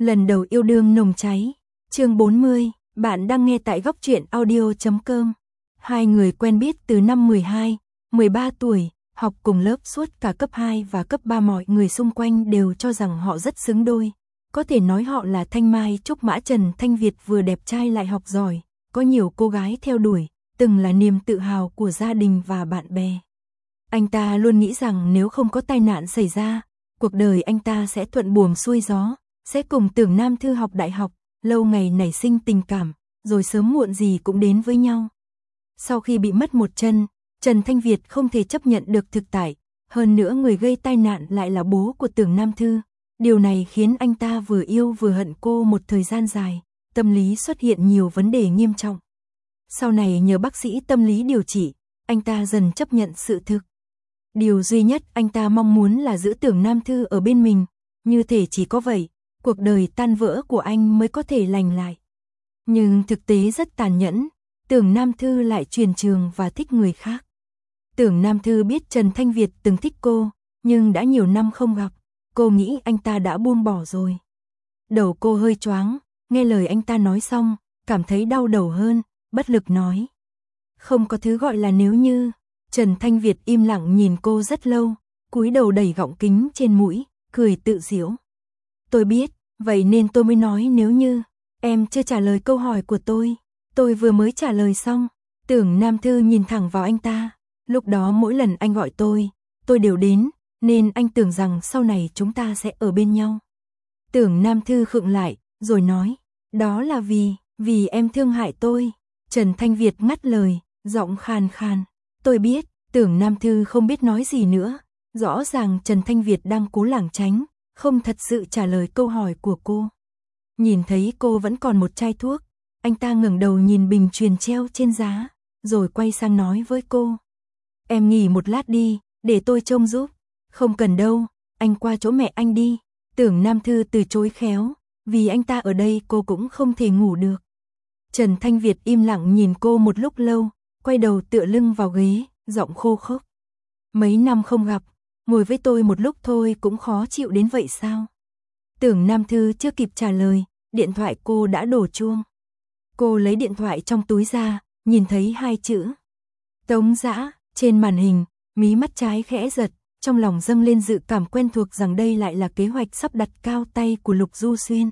Lần đầu yêu đương nồng cháy. Chương 40, bạn đang nghe tại góc truyện audio.com. Hai người quen biết từ năm 12, 13 tuổi, học cùng lớp suốt cả cấp 2 và cấp 3, mọi người xung quanh đều cho rằng họ rất xứng đôi. Có thể nói họ là Thanh Mai Trúc Mã. Trần Thanh Việt vừa đẹp trai lại học giỏi, có nhiều cô gái theo đuổi, từng là niềm tự hào của gia đình và bạn bè. Anh ta luôn nghĩ rằng nếu không có tai nạn xảy ra, cuộc đời anh ta sẽ thuận buồm xuôi gió, sẽ cùng Tưởng Nam Thư học đại học, lâu ngày nảy sinh tình cảm, rồi sớm muộn gì cũng đến với nhau. Sau khi bị mất một chân, Trần Thanh Việt không thể chấp nhận được thực tại, hơn nữa người gây tai nạn lại là bố của Tưởng Nam Thư. Điều này khiến anh ta vừa yêu vừa hận cô một thời gian dài, tâm lý xuất hiện nhiều vấn đề nghiêm trọng. Sau này nhờ bác sĩ tâm lý điều trị, anh ta dần chấp nhận sự thực. Điều duy nhất anh ta mong muốn là giữ Tưởng Nam Thư ở bên mình, như thể chỉ có vậy, cuộc đời tan vỡ của anh mới có thể lành lại. Nhưng thực tế rất tàn nhẫn, Tưởng Nam Thư lại chuyển trường và thích người khác. Tưởng Nam Thư biết Trần Thanh Việt từng thích cô, nhưng đã nhiều năm không gặp, cô nghĩ anh ta đã buông bỏ rồi. Đầu cô hơi choáng, nghe lời anh ta nói xong, cảm thấy đau đầu hơn, bất lực nói. Không có thứ gọi là nếu như. Trần Thanh Việt im lặng nhìn cô rất lâu, cúi đầu đẩy gọng kính trên mũi, cười tự giễu. Tôi biết, vậy nên tôi mới nói nếu như. Em chưa trả lời câu hỏi của tôi vừa mới trả lời xong. Tưởng Nam Thư nhìn thẳng vào anh ta, lúc đó mỗi lần anh gọi tôi đều đến, nên anh tưởng rằng sau này chúng ta sẽ ở bên nhau. Tưởng Nam Thư khựng lại, rồi nói, đó là vì em thương hại tôi. Trần Thanh Việt ngắt lời, giọng khàn khàn. Tôi biết. Tưởng Nam Thư không biết nói gì nữa, rõ ràng Trần Thanh Việt đang cố lảng tránh, không thật sự trả lời câu hỏi của cô. Nhìn thấy cô vẫn còn một chai thuốc, anh ta ngẩng đầu nhìn bình truyền treo trên giá, rồi quay sang nói với cô. Em nghỉ một lát đi, để tôi trông giúp. Không cần đâu, anh qua chỗ mẹ anh đi. Tưởng Nam Thư từ chối khéo, vì anh ta ở đây cô cũng không thể ngủ được. Trần Thanh Việt im lặng nhìn cô một lúc lâu, quay đầu tựa lưng vào ghế, giọng khô khốc. Mấy năm không gặp, ngồi với tôi một lúc thôi cũng khó chịu đến vậy sao? Tưởng Nam Thư chưa kịp trả lời, điện thoại cô đã đổ chuông. Cô lấy điện thoại trong túi ra, nhìn thấy hai chữ Tống Dã trên màn hình, mí mắt trái khẽ giật, trong lòng dâng lên dự cảm quen thuộc rằng đây lại là kế hoạch sắp đặt cao tay của Lục Du Xuyên.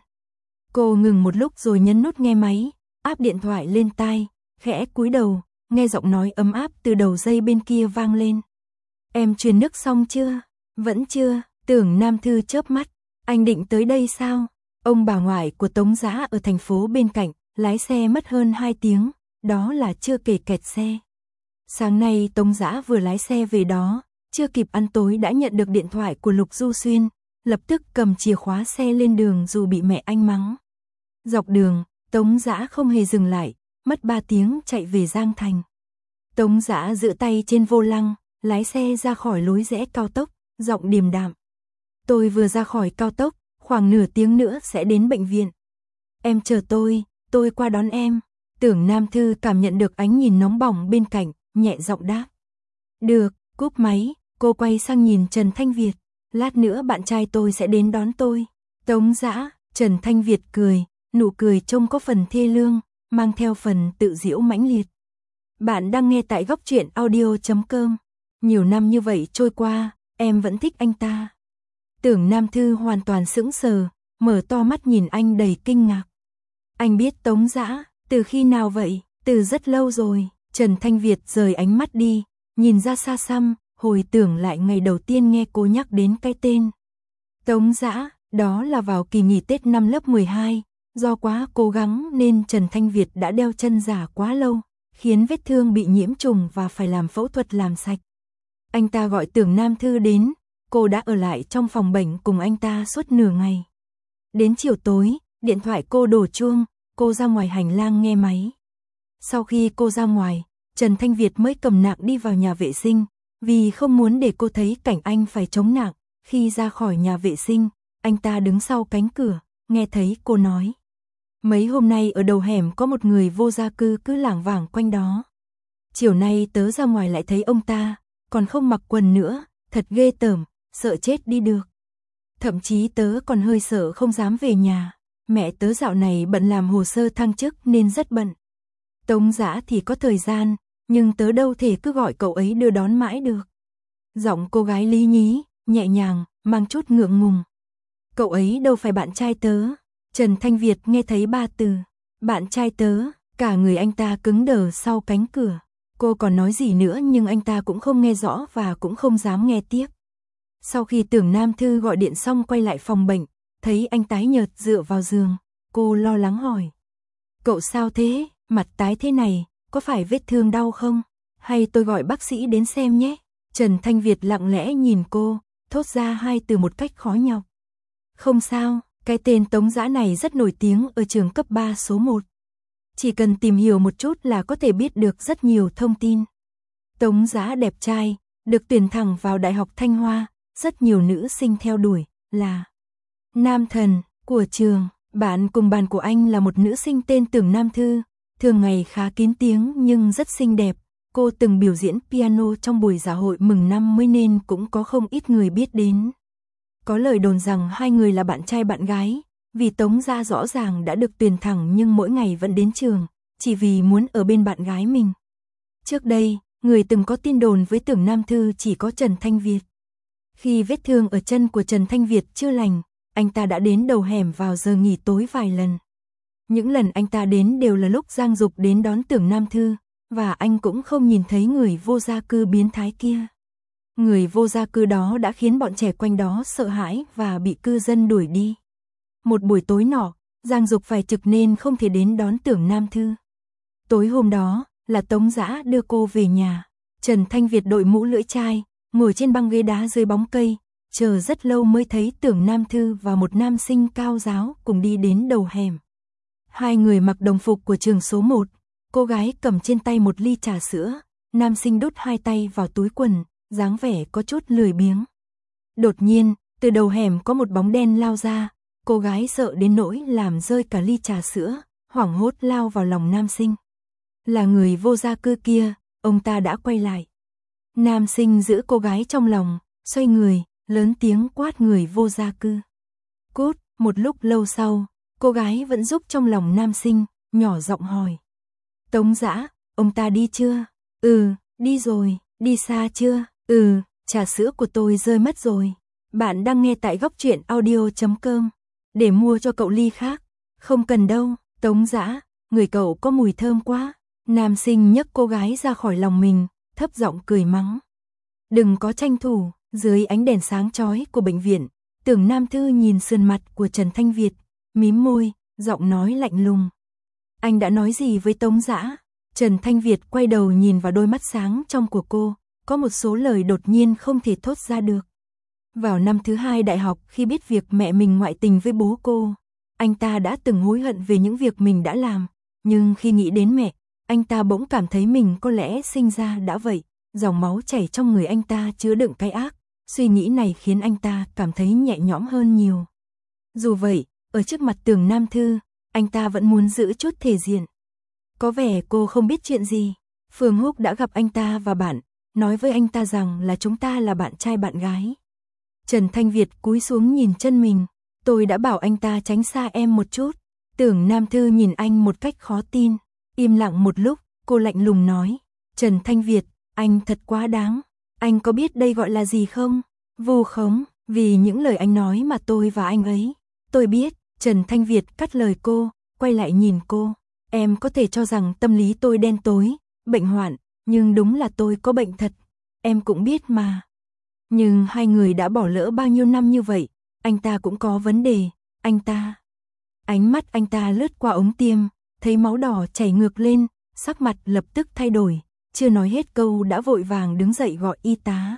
Cô ngừng một lúc rồi nhấn nút nghe máy, áp điện thoại lên tai, khẽ cúi đầu, nghe giọng nói ấm áp từ đầu dây bên kia vang lên. Em truyền nước xong chưa? Vẫn chưa. Tưởng Nam Thư chớp mắt. Anh định tới đây sao? Ông bà ngoại của Tống Dã ở thành phố bên cạnh, lái xe mất hơn 2 tiếng, đó là chưa kể kẹt xe. Sáng nay Tống Dã vừa lái xe về đó, chưa kịp ăn tối đã nhận được điện thoại của Lục Du Xuyên, lập tức cầm chìa khóa xe lên đường dù bị mẹ anh mắng. Dọc đường, Tống Dã không hề dừng lại, mất 3 tiếng chạy về Giang Thành. Tống Dã giữ tay trên vô lăng, lái xe ra khỏi lối rẽ cao tốc, giọng điềm đạm. Tôi vừa ra khỏi cao tốc, khoảng nửa tiếng nữa sẽ đến bệnh viện. Em chờ tôi qua đón em. Tưởng Nam Thư cảm nhận được ánh nhìn nóng bỏng bên cạnh, nhẹ giọng đáp. Được, cúp máy, cô quay sang nhìn Trần Thanh Việt. Lát nữa bạn trai tôi sẽ đến đón tôi. Tống Dã, Trần Thanh Việt cười, nụ cười trông có phần thê lương, mang theo phần tự giễu mãnh liệt. Bạn đang nghe tại góc truyện audio.com. Nhiều năm như vậy trôi qua, em vẫn thích anh ta. Tưởng Nam Thư hoàn toàn sững sờ, mở to mắt nhìn anh đầy kinh ngạc. Anh biết Tống Dã, từ khi nào vậy? Từ rất lâu rồi. Trần Thanh Việt rời ánh mắt đi, nhìn ra xa xăm, hồi tưởng lại ngày đầu tiên nghe cô nhắc đến cái tên. Tống Dã, đó là vào kỳ nghỉ Tết năm lớp 12, do quá cố gắng nên Trần Thanh Việt đã đeo chân giả quá lâu, khiến vết thương bị nhiễm trùng và phải làm phẫu thuật làm sạch. Anh ta gọi Tưởng Nam Thư đến, cô đã ở lại trong phòng bệnh cùng anh ta suốt nửa ngày. Đến chiều tối, điện thoại cô đổ chuông, cô ra ngoài hành lang nghe máy. Sau khi cô ra ngoài, Trần Thanh Việt mới cầm nạng đi vào nhà vệ sinh, vì không muốn để cô thấy cảnh anh phải chống nạng. Khi ra khỏi nhà vệ sinh, anh ta đứng sau cánh cửa, nghe thấy cô nói. Mấy hôm nay ở đầu hẻm có một người vô gia cư cứ lảng vảng quanh đó. Chiều nay tớ ra ngoài lại thấy ông ta, còn không mặc quần nữa, thật ghê tởm, sợ chết đi được. Thậm chí tớ còn hơi sợ không dám về nhà. Mẹ tớ dạo này bận làm hồ sơ thăng chức nên rất bận. Tống Dã thì có thời gian, nhưng tớ đâu thể cứ gọi cậu ấy đưa đón mãi được. Giọng cô gái lý nhí, nhẹ nhàng, mang chút ngượng ngùng. Cậu ấy đâu phải bạn trai tớ. Trần Thanh Việt nghe thấy 3 từ bạn trai tớ, cả người anh ta cứng đờ sau cánh cửa. Cô còn nói gì nữa nhưng anh ta cũng không nghe rõ và cũng không dám nghe tiếp. Sau khi Tưởng Nam Thư gọi điện xong quay lại phòng bệnh, thấy anh tái nhợt dựa vào giường, cô lo lắng hỏi. Cậu sao thế, mặt tái thế này, có phải vết thương đau không? Hay tôi gọi bác sĩ đến xem nhé? Trần Thanh Việt lặng lẽ nhìn cô, thốt ra 2 từ một cách khó nhọc. Không sao, cái tên Tống Dã này rất nổi tiếng ở trường cấp 3 số 1. Chỉ cần tìm hiểu một chút là có thể biết được rất nhiều thông tin. Tống Dã đẹp trai, được tuyển thẳng vào Đại học Thanh Hoa, rất nhiều nữ sinh theo đuổi, là nam thần của trường. Bạn cùng bàn của anh là một nữ sinh tên Tưởng Nam Thư, thường ngày khá kín tiếng nhưng rất xinh đẹp. Cô từng biểu diễn piano trong buổi dạ hội mừng 50 nên cũng có không ít người biết đến. Có lời đồn rằng 2 người là bạn trai bạn gái, vì Tống Dã rõ ràng đã được tuyển thẳng nhưng mỗi ngày vẫn đến trường, chỉ vì muốn ở bên bạn gái mình. Trước đây, người từng có tin đồn với Tưởng Nam Thư chỉ có Trần Thanh Việt. Khi vết thương ở chân của Trần Thanh Việt chưa lành, anh ta đã đến đầu hẻm vào giờ nghỉ tối vài lần. Những lần anh ta đến đều là lúc Giang Dục đến đón Tưởng Nam Thư, và anh cũng không nhìn thấy người vô gia cư biến thái kia. Người vô gia cư đó đã khiến bọn trẻ quanh đó sợ hãi và bị cư dân đuổi đi. Một buổi tối nọ, Giang Dục phải trực nên không thể đến đón Tưởng Nam Thư. Tối hôm đó, là Tống Dã đưa cô về nhà. Trần Thanh Việt đội mũ lưỡi chai, ngồi trên băng ghế đá dưới bóng cây, chờ rất lâu mới thấy Tưởng Nam Thư và một nam sinh cao ráo cùng đi đến đầu hẻm. 2 người mặc đồng phục của trường số 1, cô gái cầm trên tay một ly trà sữa, nam sinh đút 2 tay vào túi quần, dáng vẻ có chút lười biếng. Đột nhiên, từ đầu hẻm có một bóng đen lao ra, cô gái sợ đến nỗi làm rơi cả ly trà sữa, hoảng hốt lao vào lòng nam sinh. Là người vô gia cư kia, ông ta đã quay lại. Nam sinh giữ cô gái trong lòng, xoay người, lớn tiếng quát người vô gia cư. Cút, một lúc lâu sau, cô gái vẫn giúp trong lòng nam sinh, nhỏ giọng hỏi. Tống Dã, ông ta đi chưa? Ừ, đi rồi, đi xa chưa? Ừ, trà sữa của tôi rơi mất rồi. Bạn đang nghe tại góc truyện audio.com. Để mua cho cậu ly khác. Không cần đâu, Tống Dã, người cậu có mùi thơm quá. Nam sinh nhấc cô gái ra khỏi lòng mình, thấp giọng cười mắng. Đừng có tranh thủ. Dưới ánh đèn sáng chói của bệnh viện, Tưởng Nam Thư nhìn sườn mặt của Trần Thanh Việt, mím môi, giọng nói lạnh lùng. Anh đã nói gì với Tống Dã? Trần Thanh Việt quay đầu nhìn vào đôi mắt sáng trong của cô, có một số lời đột nhiên không thể thốt ra được. Vào năm thứ 2 đại học khi biết việc mẹ mình ngoại tình với bố cô, anh ta đã từng hối hận về những việc mình đã làm, nhưng khi nghĩ đến mẹ, anh ta bỗng cảm thấy mình có lẽ sinh ra đã vậy. Dòng máu chảy trong người anh ta chứa đựng cái ác, suy nghĩ này khiến anh ta cảm thấy nhẹ nhõm hơn nhiều. Dù vậy, ở trước mặt Tưởng Nam Thư, anh ta vẫn muốn giữ chút thể diện. Có vẻ cô không biết chuyện gì. Phương Húc đã gặp anh ta và bạn, nói với anh ta rằng là chúng ta là bạn trai bạn gái. Trần Thanh Việt cúi xuống nhìn chân mình, tôi đã bảo anh ta tránh xa em một chút. Tưởng Nam Thư nhìn anh một cách khó tin, im lặng một lúc, cô lạnh lùng nói, Trần Thanh Việt, anh thật quá đáng, anh có biết đây gọi là gì không? Vu khống, vì những lời anh nói mà tôi và anh ấy. Tôi biết, Trần Thanh Việt cắt lời cô, quay lại nhìn cô. Em có thể cho rằng tâm lý tôi đen tối, bệnh hoạn, nhưng đúng là tôi có bệnh thật. Em cũng biết mà. Nhưng 2 người đã bỏ lỡ bao nhiêu năm như vậy, anh ta cũng có vấn đề, anh ta. Ánh mắt anh ta lướt qua ống tiêm, thấy máu đỏ chảy ngược lên, sắc mặt lập tức thay đổi. Chưa nói hết câu đã vội vàng đứng dậy gọi y tá.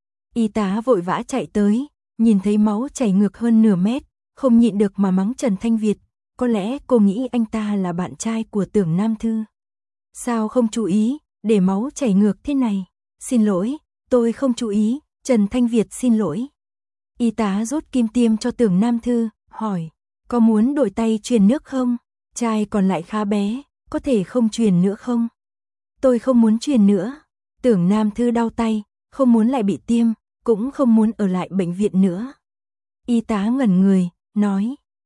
Y tá vội vã chạy tới, nhìn thấy máu chảy ngược hơn nửa mét, không nhịn được mà mắng Trần Thanh Việt. Có lẽ cô nghĩ anh ta là bạn trai của Tưởng Nam Thư. Sao không chú ý, để máu chảy ngược thế này? Xin lỗi, tôi không chú ý, Trần Thanh Việt xin lỗi. Y tá rút kim tiêm cho Tưởng Nam Thư, hỏi, có muốn đổi tay truyền nước không? Chai còn lại khá bé, có thể không truyền nữa không? Tôi không muốn truyền nữa. Tưởng Nam Thư đau tay, không muốn lại bị tiêm, cũng không muốn ở lại bệnh viện nữa. Y tá ngẩn người, nói,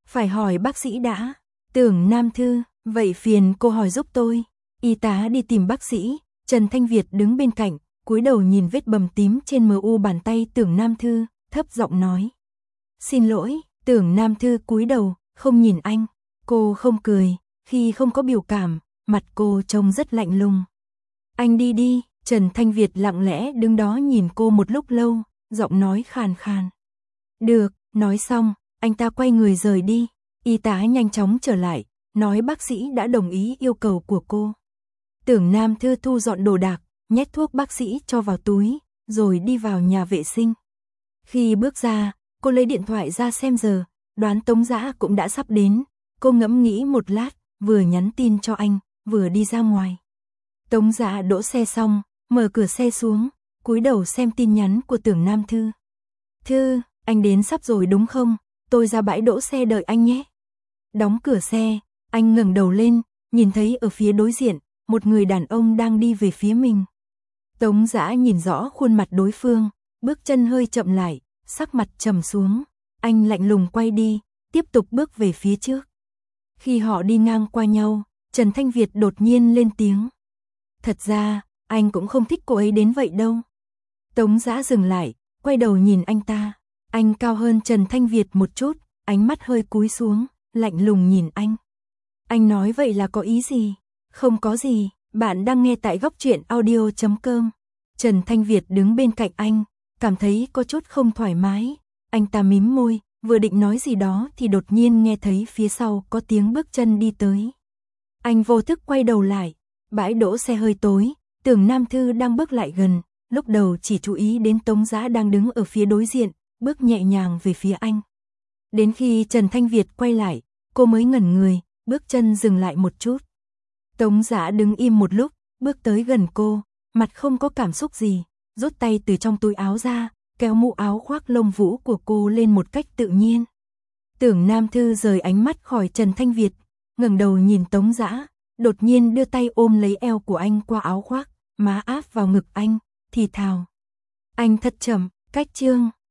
Phải hỏi bác sĩ đã. Tưởng Nam Thư, vậy phiền cô hỏi giúp tôi. Y tá đi tìm bác sĩ, Trần Thanh Việt đứng bên cạnh, cúi đầu nhìn vết bầm tím trên mu bàn tay Tưởng Nam Thư, thấp giọng nói. Xin lỗi, Tưởng Nam Thư cúi đầu, không nhìn anh. Cô không cười, khi không có biểu cảm, mặt cô trông rất lạnh lùng. Anh đi đi, Trần Thanh Việt lặng lẽ đứng đó nhìn cô một lúc lâu, giọng nói khàn khàn. Được, nói xong, anh ta quay người rời đi. Y tá nhanh chóng trở lại, nói bác sĩ đã đồng ý yêu cầu của cô. Tưởng Nam Thư thu dọn đồ đạc, nhét thuốc bác sĩ cho vào túi, rồi đi vào nhà vệ sinh. Khi bước ra, cô lấy điện thoại ra xem giờ, đoán Tống Dã cũng đã sắp đến. Cô ngẫm nghĩ một lát, vừa nhắn tin cho anh, vừa đi ra ngoài. Tống Dã đỗ xe xong, mở cửa xe xuống, cúi đầu xem tin nhắn của Tưởng Nam Thư. Thư, anh đến sắp rồi đúng không? Tôi ra bãi đỗ xe đợi anh nhé. Đóng cửa xe, anh ngẩng đầu lên, nhìn thấy ở phía đối diện, một người đàn ông đang đi về phía mình. Tống Dã nhìn rõ khuôn mặt đối phương, bước chân hơi chậm lại, sắc mặt trầm xuống. Anh lạnh lùng quay đi, tiếp tục bước về phía trước. Khi họ đi ngang qua nhau, Trần Thanh Việt đột nhiên lên tiếng. Thật ra, anh cũng không thích cô ấy đến vậy đâu. Tống Dã dừng lại, quay đầu nhìn anh ta. Anh cao hơn Trần Thanh Việt một chút, ánh mắt hơi cúi xuống, lạnh lùng nhìn anh. Anh nói vậy là có ý gì? Không có gì, bạn đang nghe tại Góc Truyện Audio.com. Trần Thanh Việt đứng bên cạnh anh, cảm thấy có chút không thoải mái. Anh ta mím môi, vừa định nói gì đó thì đột nhiên nghe thấy phía sau có tiếng bước chân đi tới. Anh vô thức quay đầu lại, bãi đỗ xe hơi tối, Tưởng Nam Thư đang bước lại gần, lúc đầu chỉ chú ý đến Tống Dã đang đứng ở phía đối diện, bước nhẹ nhàng về phía anh. Đến khi Trần Thanh Việt quay lại, cô mới ngẩn người, bước chân dừng lại một chút. Tống Dã đứng im một lúc, bước tới gần cô, mặt không có cảm xúc gì, rút tay từ trong túi áo ra, kéo mũ áo khoác lông vũ của cô lên một cách tự nhiên. Tưởng Nam Thư rời ánh mắt khỏi Trần Thanh Việt, ngẩng đầu nhìn Tống Dã, đột nhiên đưa tay ôm lấy eo của anh qua áo khoác, má áp vào ngực anh, thì thào. Anh thật chậm, cách chương.